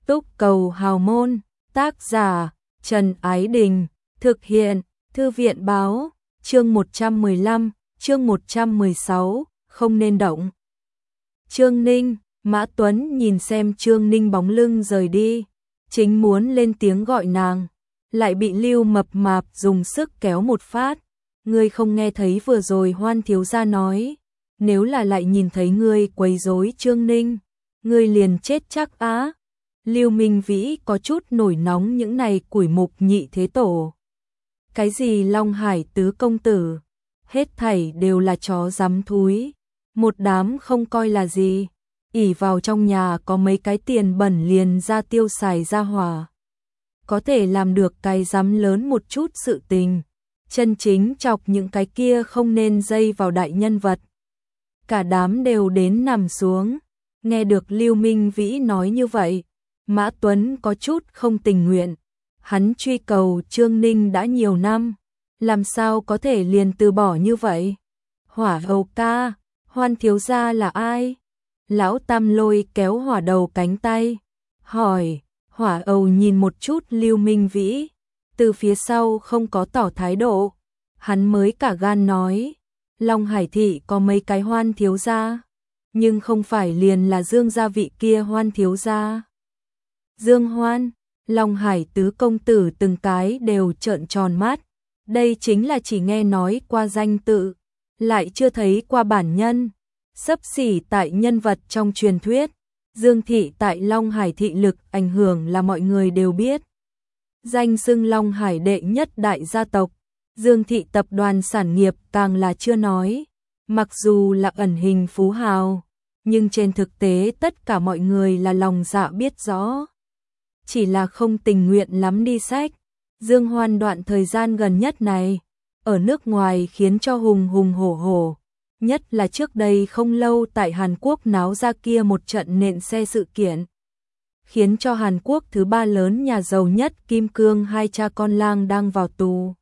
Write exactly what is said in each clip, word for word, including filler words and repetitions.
Túc Cầu Hào Môn, tác giả Trần Ái Đình, thực hiện Thư viện Báo, chương một trăm mười lăm, chương một trăm mười sáu, không nên động. Trương Ninh, Mã Tuấn nhìn xem Trương Ninh bóng lưng rời đi, chính muốn lên tiếng gọi nàng, lại bị Lưu Mập Mạp dùng sức kéo một phát. Ngươi không nghe thấy vừa rồi Hoan thiếu gia nói, nếu là lại nhìn thấy ngươi quấy rối Trương Ninh, ngươi liền chết chắc á. Lưu Minh Vĩ có chút nổi nóng những này củi mục nhị thế tổ. Cái gì Long Hải tứ công tử, hết thảy đều là chó dám thúi, một đám không coi là gì, ỷ vào trong nhà có mấy cái tiền bẩn liền ra tiêu xài ra hỏa. Có thể làm được cái dám lớn một chút sự tình, chân chính chọc những cái kia không nên dây vào đại nhân vật. Cả đám đều đến nằm xuống, nghe được Lưu Minh Vĩ nói như vậy, Mã Tuấn có chút không tình nguyện. Hắn truy cầu Trương Ninh đã nhiều năm, làm sao có thể liền từ bỏ như vậy? Hỏa Hầu ca, Hoan thiếu gia là ai? Lão Tam Lôi kéo Hỏa Đầu cánh tay, hỏi. Hỏa Hầu nhìn một chút Lưu Minh Vĩ, từ phía sau không có tỏ thái độ, hắn mới cả gan nói, Long Hải thị có mấy cái Hoan thiếu gia, nhưng không phải liền là Dương gia vị kia Hoan thiếu gia. Dương Hoan, Long Hải tứ công tử từng cái đều trợn tròn mắt, đây chính là chỉ nghe nói qua danh tự, lại chưa thấy qua bản nhân, xấp xỉ tại nhân vật trong truyền thuyết. Dương thị tại Long Hải thị lực ảnh hưởng là mọi người đều biết. Danh xưng Long Hải đệ nhất đại gia tộc, Dương thị tập đoàn sản nghiệp càng là chưa nói, mặc dù là ẩn hình phú hào, nhưng trên thực tế tất cả mọi người là lòng dạ biết rõ. Chỉ là không tình nguyện lắm đi sách. Dương Hoan đoạn thời gian gần nhất này, ở nước ngoài khiến cho hùng hùng hổ hổ, nhất là trước đây không lâu tại Hàn Quốc náo ra kia một trận nện xe sự kiện, khiến cho Hàn Quốc thứ ba lớn nhà giàu nhất Kim Cương hai cha con lang đang vào tù.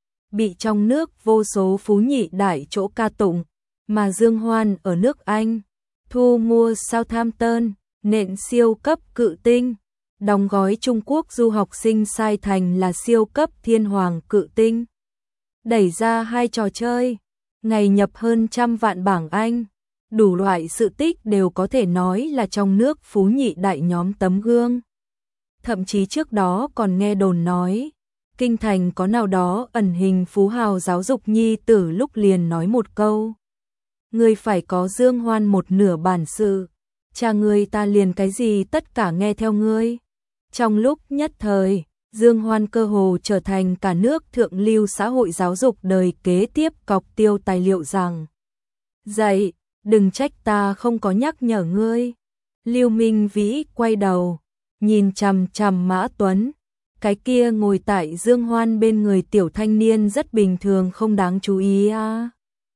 Bị trong nước vô số phú nhị đại chỗ ca tụng, mà Dương Hoan ở nước Anh, thu mua Southampton, nện siêu cấp cự tinh, đóng gói Trung Quốc du học sinh sai thành là siêu cấp thiên hoàng cự tinh. Đẩy ra hai trò chơi, ngày nhập hơn trăm vạn bảng Anh, đủ loại sự tích đều có thể nói là trong nước phú nhị đại nhóm tấm gương. Thậm chí trước đó còn nghe đồn nói, kinh thành có nào đó ẩn hình phú hào giáo dục nhi tử lúc liền nói một câu. Ngươi phải có Dương Hoan một nửa bản sự, cha ngươi ta liền cái gì tất cả nghe theo ngươi. Trong lúc nhất thời, Dương Hoan cơ hồ trở thành cả nước thượng lưu xã hội giáo dục đời kế tiếp cọc tiêu tài liệu rằng. Dậy, đừng trách ta không có nhắc nhở ngươi. Lưu Minh Vĩ quay đầu, nhìn chằm chằm Mã Tuấn. Cái kia ngồi tại Dương Hoan bên người tiểu thanh niên rất bình thường không đáng chú ý à.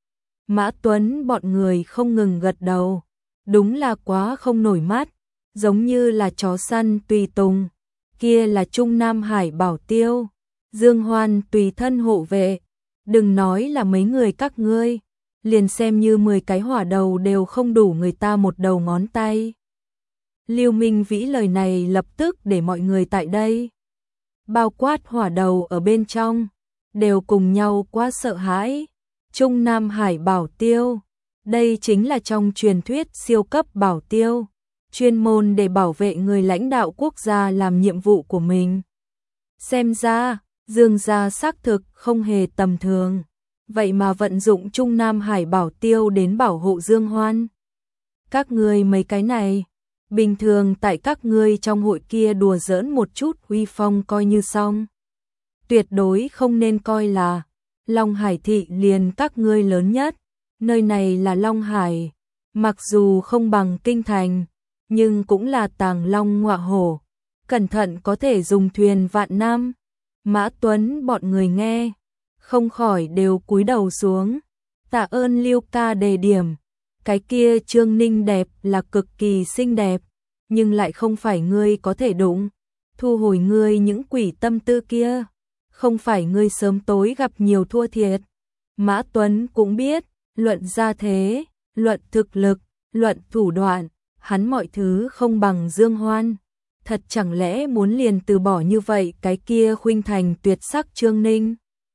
Mã Tuấn bọn người không ngừng gật đầu. Đúng là quá không nổi mắt, giống như là chó săn tùy tùng. Kia là Trung Nam Hải bảo tiêu, Dương Hoan tùy thân hộ vệ, đừng nói là mấy người các ngươi, liền xem như mười cái hỏa đầu đều không đủ người ta một đầu ngón tay. Lưu Minh Vĩ lời này lập tức để mọi người tại đây, bao quát hỏa đầu ở bên trong, đều cùng nhau quá sợ hãi. Trung Nam Hải bảo tiêu, đây chính là trong truyền thuyết siêu cấp bảo tiêu, chuyên môn để bảo vệ người lãnh đạo quốc gia làm nhiệm vụ của mình. Xem ra, Dương gia xác thực không hề tầm thường, vậy mà vận dụng Trung Nam Hải bảo tiêu đến bảo hộ Dương Hoan. Các ngươi mấy cái này, bình thường tại các ngươi trong hội kia đùa giỡn một chút uy phong coi như xong. Tuyệt đối không nên coi là Long Hải thị liền các ngươi lớn nhất, nơi này là Long Hải, mặc dù không bằng kinh thành, nhưng cũng là tàng long ngọa hổ, cẩn thận có thể dùng thuyền vạn năm. Mã Tuấn bọn người nghe, không khỏi đều cúi đầu xuống, tạ ơn Lưu ca đề điểm, cái kia Trương Ninh đẹp là cực kỳ xinh đẹp, nhưng lại không phải ngươi có thể đụng, thu hồi ngươi những quỷ tâm tư kia, không phải ngươi sớm tối gặp nhiều thua thiệt. Mã Tuấn cũng biết, luận gia thế, luận thực lực, luận thủ đoạn, hắn mọi thứ không bằng Dương Hoan, thật chẳng lẽ muốn liền từ bỏ như vậy cái kia khuynh thành tuyệt sắc Trương Ninh.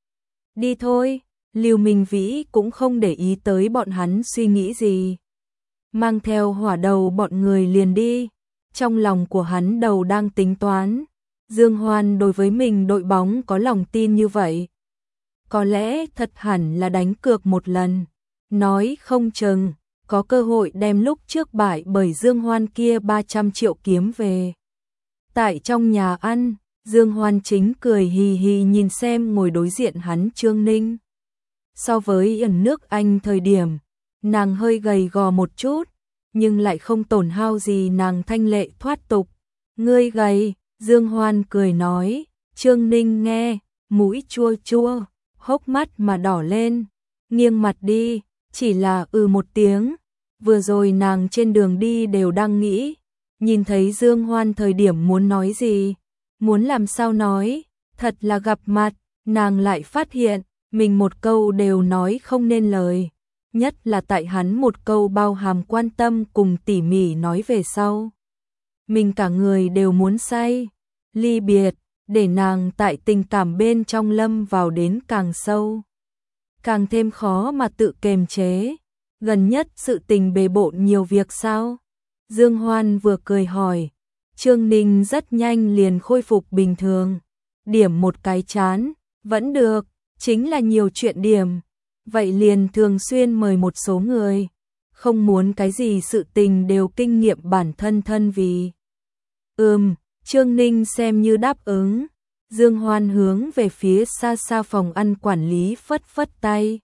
Đi thôi, Lưu Minh Vĩ cũng không để ý tới bọn hắn suy nghĩ gì. Mang theo hỏa đầu bọn người liền đi, trong lòng của hắn đầu đang tính toán, Dương Hoan đối với mình đội bóng có lòng tin như vậy. Có lẽ thật hẳn là đánh cược một lần, nói không chừng, có cơ hội đem lúc trước bại bởi Dương Hoan kia ba trăm triệu kiếm về. Tại trong nhà ăn, Dương Hoan chính cười hì hì nhìn xem ngồi đối diện hắn Trương Ninh. So với ẩn nước Anh thời điểm, nàng hơi gầy gò một chút, nhưng lại không tổn hao gì nàng thanh lệ thoát tục. Ngươi gầy, Dương Hoan cười nói, Trương Ninh nghe, mũi chua chua, hốc mắt mà đỏ lên, nghiêng mặt đi, chỉ là ừ một tiếng. Vừa rồi nàng trên đường đi đều đang nghĩ, nhìn thấy Dương Hoan thời điểm muốn nói gì, muốn làm sao nói, thật là gặp mặt, nàng lại phát hiện, mình một câu đều nói không nên lời, nhất là tại hắn một câu bao hàm quan tâm cùng tỉ mỉ nói về sau. Mình cả người đều muốn say, ly biệt, để nàng tại tình cảm bên trong lâm vào đến càng sâu, càng thêm khó mà tự kiềm chế. Gần nhất sự tình bề bộn nhiều việc sao? Dương Hoan vừa cười hỏi, Trương Ninh rất nhanh liền khôi phục bình thường, điểm một cái chán, vẫn được, chính là nhiều chuyện điểm, vậy liền thường xuyên mời một số người, không muốn cái gì sự tình đều kinh nghiệm bản thân thân vì. Ừm, Trương Ninh xem như đáp ứng, Dương Hoan hướng về phía xa xa phòng ăn quản lý phất phất tay,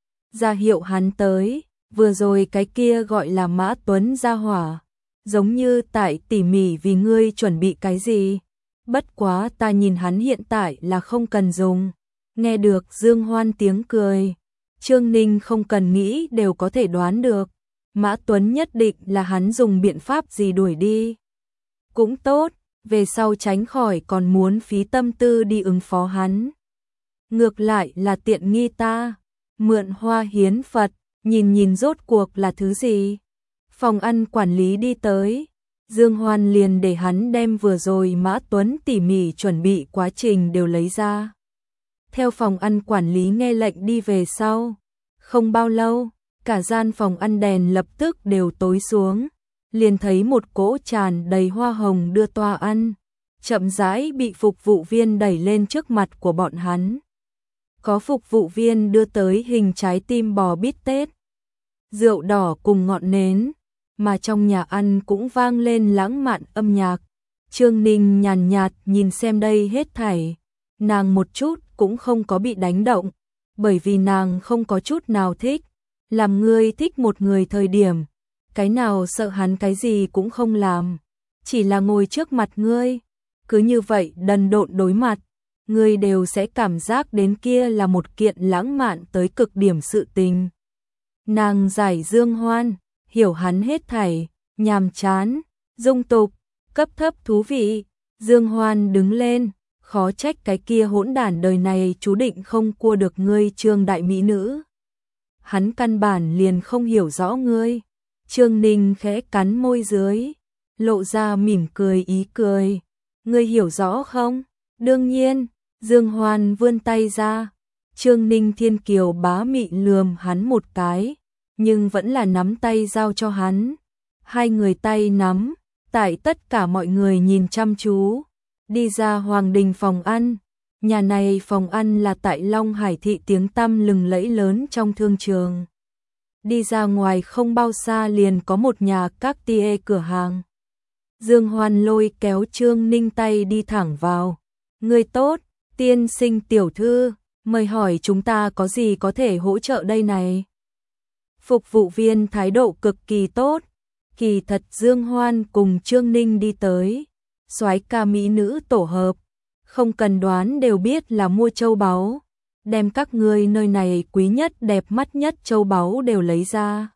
ra hiệu hắn tới. Vừa rồi cái kia gọi là Mã Tuấn gia hỏa, giống như tại tỉ mỉ vì ngươi chuẩn bị cái gì. Bất quá ta nhìn hắn hiện tại là không cần dùng. Nghe được Dương Hoan tiếng cười, Trương Ninh không cần nghĩ đều có thể đoán được. Mã Tuấn nhất định là hắn dùng biện pháp gì đuổi đi. Cũng tốt, về sau tránh khỏi còn muốn phí tâm tư đi ứng phó hắn. Ngược lại là tiện nghi ta, mượn hoa hiến Phật. Nhìn nhìn rốt cuộc là thứ gì? Phòng ăn quản lý đi tới, Dương Hoan liền để hắn đem vừa rồi Mã Tuấn tỉ mỉ chuẩn bị quá trình đều lấy ra. Theo phòng ăn quản lý nghe lệnh đi về sau, không bao lâu, cả gian phòng ăn đèn lập tức đều tối xuống, liền thấy một cỗ tràn đầy hoa hồng đưa toa ăn, chậm rãi bị phục vụ viên đẩy lên trước mặt của bọn hắn. Có phục vụ viên đưa tới hình trái tim bò bít tết, rượu đỏ cùng ngọn nến, mà trong nhà ăn cũng vang lên lãng mạn âm nhạc. Trương Ninh nhàn nhạt nhìn xem đây hết thảy, nàng một chút cũng không có bị đánh động, bởi vì nàng không có chút nào thích. Làm ngươi thích một người thời điểm, cái nào sợ hắn cái gì cũng không làm, chỉ là ngồi trước mặt ngươi, cứ như vậy đần độn đối mặt, ngươi đều sẽ cảm giác đến kia là một kiện lãng mạn tới cực điểm sự tình. Nàng giải Dương Hoan, hiểu hắn hết thảy, nhàm chán, dung tục, cấp thấp thú vị. Dương Hoan đứng lên, khó trách cái kia hỗn đản đời này chú định không cua được ngươi Trương đại mỹ nữ. Hắn căn bản liền không hiểu rõ ngươi. Trương Ninh khẽ cắn môi dưới, lộ ra mỉm cười ý cười. Ngươi hiểu rõ không? Đương nhiên, Dương Hoan vươn tay ra. Trương Ninh thiên kiều bá mị lườm hắn một cái, nhưng vẫn là nắm tay giao cho hắn. Hai người tay nắm, tại tất cả mọi người nhìn chăm chú, đi ra Hoàng Đình phòng ăn. Nhà này phòng ăn là tại Long Hải thị tiếng tăm lừng lẫy lớn trong thương trường. Đi ra ngoài không bao xa liền có một nhà Cartier cửa hàng. Dương Hoan lôi kéo Trương Ninh tay đi thẳng vào. Người tốt, tiên sinh tiểu thư, mời hỏi chúng ta có gì có thể hỗ trợ đây này? Phục vụ viên thái độ cực kỳ tốt. Kỳ thật Dương Hoan cùng Trương Ninh đi tới, soái ca mỹ nữ tổ hợp, không cần đoán đều biết là mua châu báu, đem các ngươi nơi này quý nhất đẹp mắt nhất châu báu đều lấy ra.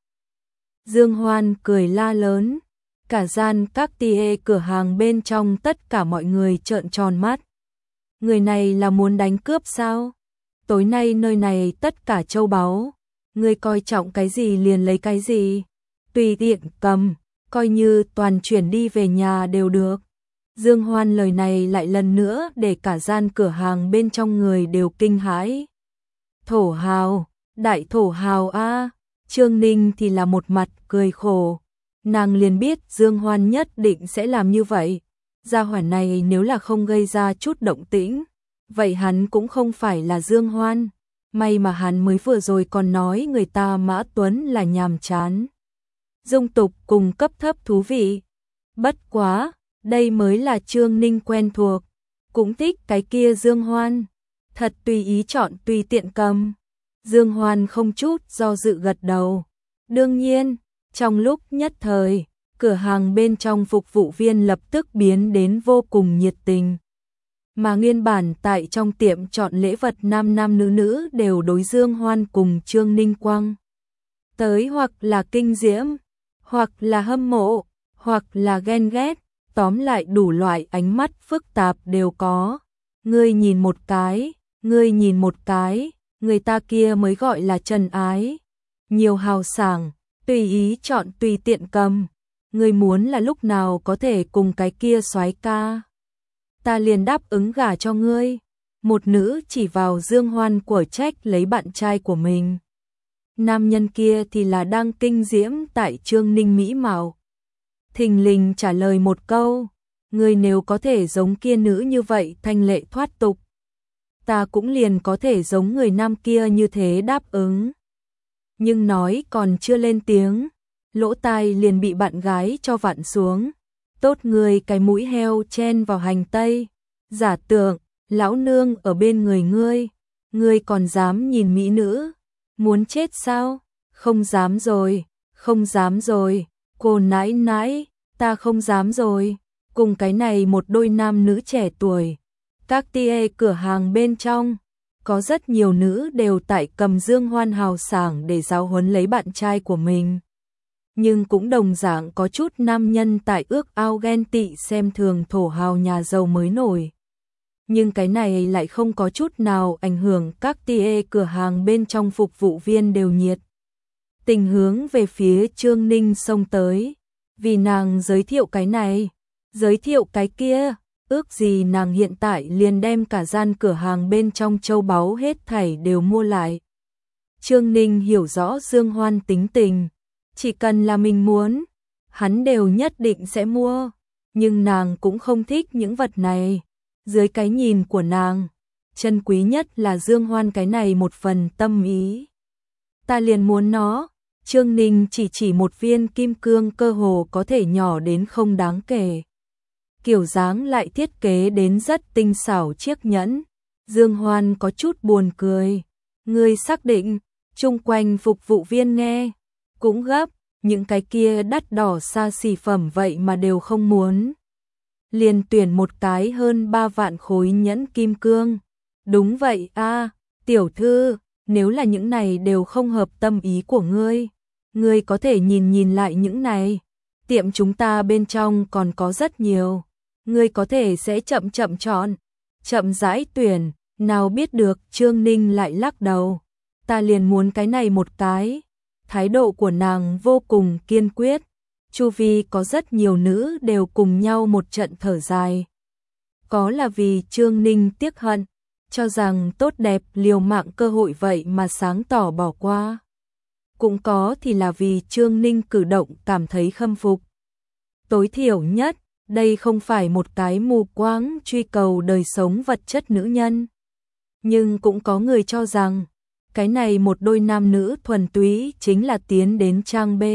Dương Hoan cười la lớn, cả gian Cartier cửa hàng bên trong tất cả mọi người trợn tròn mắt. Người này là muốn đánh cướp sao? Tối nay nơi này tất cả châu báu, ngươi coi trọng cái gì liền lấy cái gì, tùy tiện cầm, coi như toàn chuyển đi về nhà đều được. Dương Hoan lời này lại lần nữa để cả gian cửa hàng bên trong người đều kinh hãi. Thổ hào, đại thổ hào a. Trương Ninh thì là một mặt cười khổ. Nàng liền biết Dương Hoan nhất định sẽ làm như vậy. Gia hỏa này nếu là không gây ra chút động tĩnh, vậy hắn cũng không phải là Dương Hoan. May mà hắn mới vừa rồi còn nói người ta Mã Tuấn là nhàm chán, dung tục cùng cấp thấp thú vị. Bất quá, đây mới là Trương Ninh quen thuộc, cũng thích cái kia Dương Hoan. Thật tùy ý chọn tùy tiện cầm. Dương Hoan không chút do dự gật đầu. Đương nhiên, trong lúc nhất thời, cửa hàng bên trong phục vụ viên lập tức biến đến vô cùng nhiệt tình. Mà nguyên bản tại trong tiệm chọn lễ vật nam nam nữ nữ đều đối Dương Hoan cùng Trương Ninh Quang tới hoặc là kinh diễm, hoặc là hâm mộ, hoặc là ghen ghét, tóm lại đủ loại ánh mắt phức tạp đều có. Ngươi nhìn một cái, ngươi nhìn một cái, người ta kia mới gọi là trần ái. Nhiều hào sảng, tùy ý chọn tùy tiện cầm. Ngươi muốn là lúc nào có thể cùng cái kia soái ca, ta liền đáp ứng gả cho ngươi. Một nữ chỉ vào Dương Hoan của trách lấy bạn trai của mình. Nam nhân kia thì là đang kinh diễm tại Trương Ninh mỹ mạo. Thình lình trả lời một câu, ngươi nếu có thể giống kia nữ như vậy thanh lệ thoát tục, ta cũng liền có thể giống người nam kia như thế đáp ứng. Nhưng nói còn chưa lên tiếng, lỗ tai liền bị bạn gái cho vặn xuống. Tốt người cái mũi heo chen vào hành tây, giả tưởng, lão nương ở bên người ngươi, ngươi còn dám nhìn mỹ nữ, muốn chết sao? Không dám rồi, không dám rồi, cô nãi nãi, ta không dám rồi. Cùng cái này một đôi nam nữ trẻ tuổi, các tia cửa hàng bên trong, có rất nhiều nữ đều tại cầm Dương Hoan hào sảng để giáo huấn lấy bạn trai của mình. Nhưng cũng đồng dạng có chút nam nhân tại ước ao ghen tị xem thường thổ hào nhà giàu mới nổi. Nhưng cái này lại không có chút nào ảnh hưởng các tia cửa hàng bên trong phục vụ viên đều nhiệt tình hướng về phía Trương Ninh xông tới, vì nàng giới thiệu cái này, giới thiệu cái kia, ước gì nàng hiện tại liền đem cả gian cửa hàng bên trong châu báu hết thảy đều mua lại. Trương Ninh hiểu rõ Dương Hoan tính tình, chỉ cần là mình muốn, hắn đều nhất định sẽ mua, nhưng nàng cũng không thích những vật này. Dưới cái nhìn của nàng, chân quý nhất là Dương Hoan cái này một phần tâm ý. Ta liền muốn nó. Trương Ninh chỉ chỉ một viên kim cương cơ hồ có thể nhỏ đến không đáng kể. Kiểu dáng lại thiết kế đến rất tinh xảo chiếc nhẫn. Dương Hoan có chút buồn cười. Ngươi xác định, chung quanh phục vụ viên nghe, cũng gấp, những cái kia đắt đỏ xa xỉ phẩm vậy mà đều không muốn. Liền tuyển một cái hơn ba vạn khối nhẫn kim cương. Đúng vậy a, tiểu thư, nếu là những này đều không hợp tâm ý của ngươi, ngươi có thể nhìn nhìn lại những này. Tiệm chúng ta bên trong còn có rất nhiều, ngươi có thể sẽ chậm chậm chọn, chậm rãi tuyển. Nào biết được, Trương Ninh lại lắc đầu. Ta liền muốn cái này một cái. Thái độ của nàng vô cùng kiên quyết. Chu vi có rất nhiều nữ đều cùng nhau một trận thở dài. Có là vì Trương Ninh tiếc hận, cho rằng tốt đẹp liều mạng cơ hội vậy mà sáng tỏ bỏ qua. Cũng có thì là vì Trương Ninh cử động cảm thấy khâm phục. Tối thiểu nhất, đây không phải một cái mù quáng truy cầu đời sống vật chất nữ nhân. Nhưng cũng có người cho rằng, cái này một đôi nam nữ thuần túy chính là tiến đến trang B.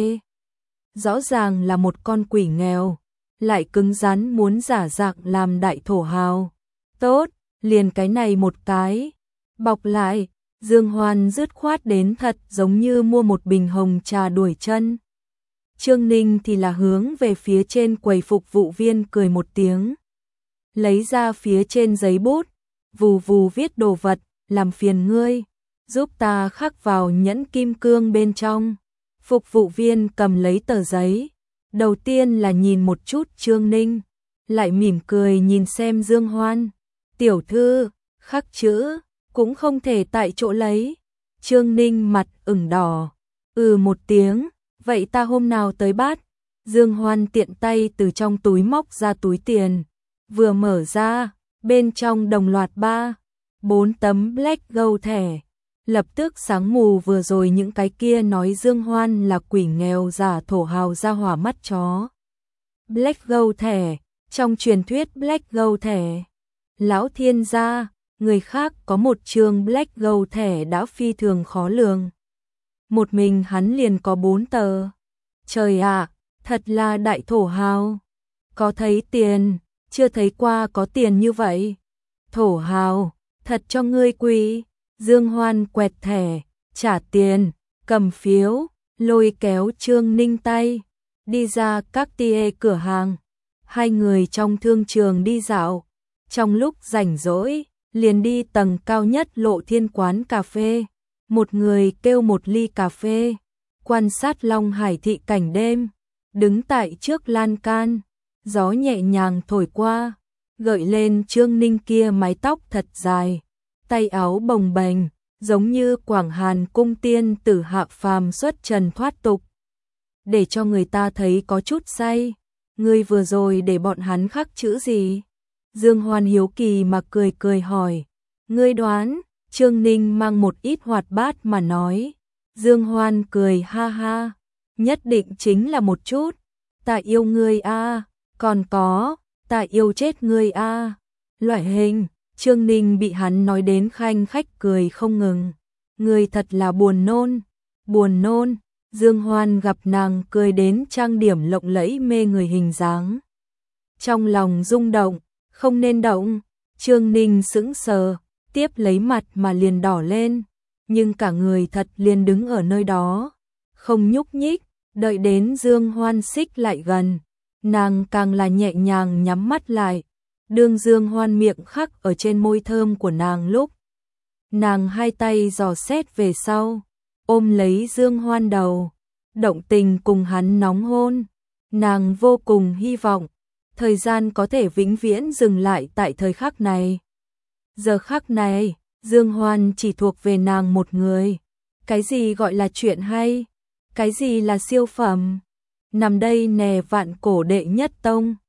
Rõ ràng là một con quỷ nghèo, lại cứng rắn muốn giả dạng làm đại thổ hào. Tốt, liền cái này một cái. Bọc lại, Dương Hoan dứt khoát đến thật giống như mua một bình hồng trà đuổi chân. Trương Ninh thì là hướng về phía trên quầy phục vụ viên cười một tiếng. Lấy ra phía trên giấy bút, vù vù viết đồ vật, làm phiền ngươi, giúp ta khắc vào nhẫn kim cương bên trong. Phục vụ viên cầm lấy tờ giấy, đầu tiên là nhìn một chút Trương Ninh, lại mỉm cười nhìn xem Dương Hoan. Tiểu thư, khắc chữ, cũng không thể tại chỗ lấy. Trương Ninh mặt ửng đỏ, ừ một tiếng, vậy ta hôm nào tới bắt. Dương Hoan tiện tay từ trong túi móc ra túi tiền, vừa mở ra, bên trong đồng loạt ba, bốn tấm Black Gold thẻ. Lập tức sáng mù vừa rồi những cái kia nói Dương Hoan là quỷ nghèo giả thổ hào ra hỏa mắt chó. Black Gold thẻ, trong truyền thuyết Black Gold thẻ. Lão thiên gia, người khác có một trường Black Gold thẻ đã phi thường khó lường. Một mình hắn liền có bốn tờ. Trời ạ, thật là đại thổ hào. Có thấy tiền, chưa thấy qua có tiền như vậy. Thổ hào, thật cho ngươi quý. Dương Hoan quẹt thẻ, trả tiền, cầm phiếu, lôi kéo Trương Ninh tay, đi ra các tia cửa hàng. Hai người trong thương trường đi dạo, trong lúc rảnh rỗi, liền đi tầng cao nhất Lộ Thiên quán cà phê. Một người kêu một ly cà phê, quan sát Long Hải thị cảnh đêm, đứng tại trước lan can, gió nhẹ nhàng thổi qua, gợi lên Trương Ninh kia mái tóc thật dài, tay áo bồng bềnh, giống như Quảng Hàn cung tiên tử hạ phàm xuất trần thoát tục. Để cho người ta thấy có chút say, ngươi vừa rồi để bọn hắn khắc chữ gì? Dương Hoan hiếu kỳ mà cười cười hỏi, ngươi đoán? Trương Ninh mang một ít hoạt bát mà nói. Dương Hoan cười ha ha, nhất định chính là một chút, ta yêu ngươi a, còn có, ta yêu chết ngươi a. Loại hình. Trương Ninh bị hắn nói đến khanh khách cười không ngừng. Ngươi thật là buồn nôn, buồn nôn. Dương Hoan gặp nàng cười đến trang điểm lộng lẫy mê người hình dáng. Trong lòng rung động, không nên động. Trương Ninh sững sờ, tiếp lấy mặt mà liền đỏ lên, nhưng cả người thật liền đứng ở nơi đó, không nhúc nhích, đợi đến Dương Hoan xích lại gần, nàng càng là nhẹ nhàng nhắm mắt lại, đương Dương Hoan miệng khắc ở trên môi thơm của nàng lúc. Nàng hai tay dò xét về sau, ôm lấy Dương Hoan đầu, động tình cùng hắn nóng hôn, nàng vô cùng hy vọng, thời gian có thể vĩnh viễn dừng lại tại thời khắc này. Giờ khắc này, Dương Hoan chỉ thuộc về nàng một người. Cái gì gọi là chuyện hay? Cái gì là siêu phẩm? Nằm đây nè vạn cổ đệ nhất tông.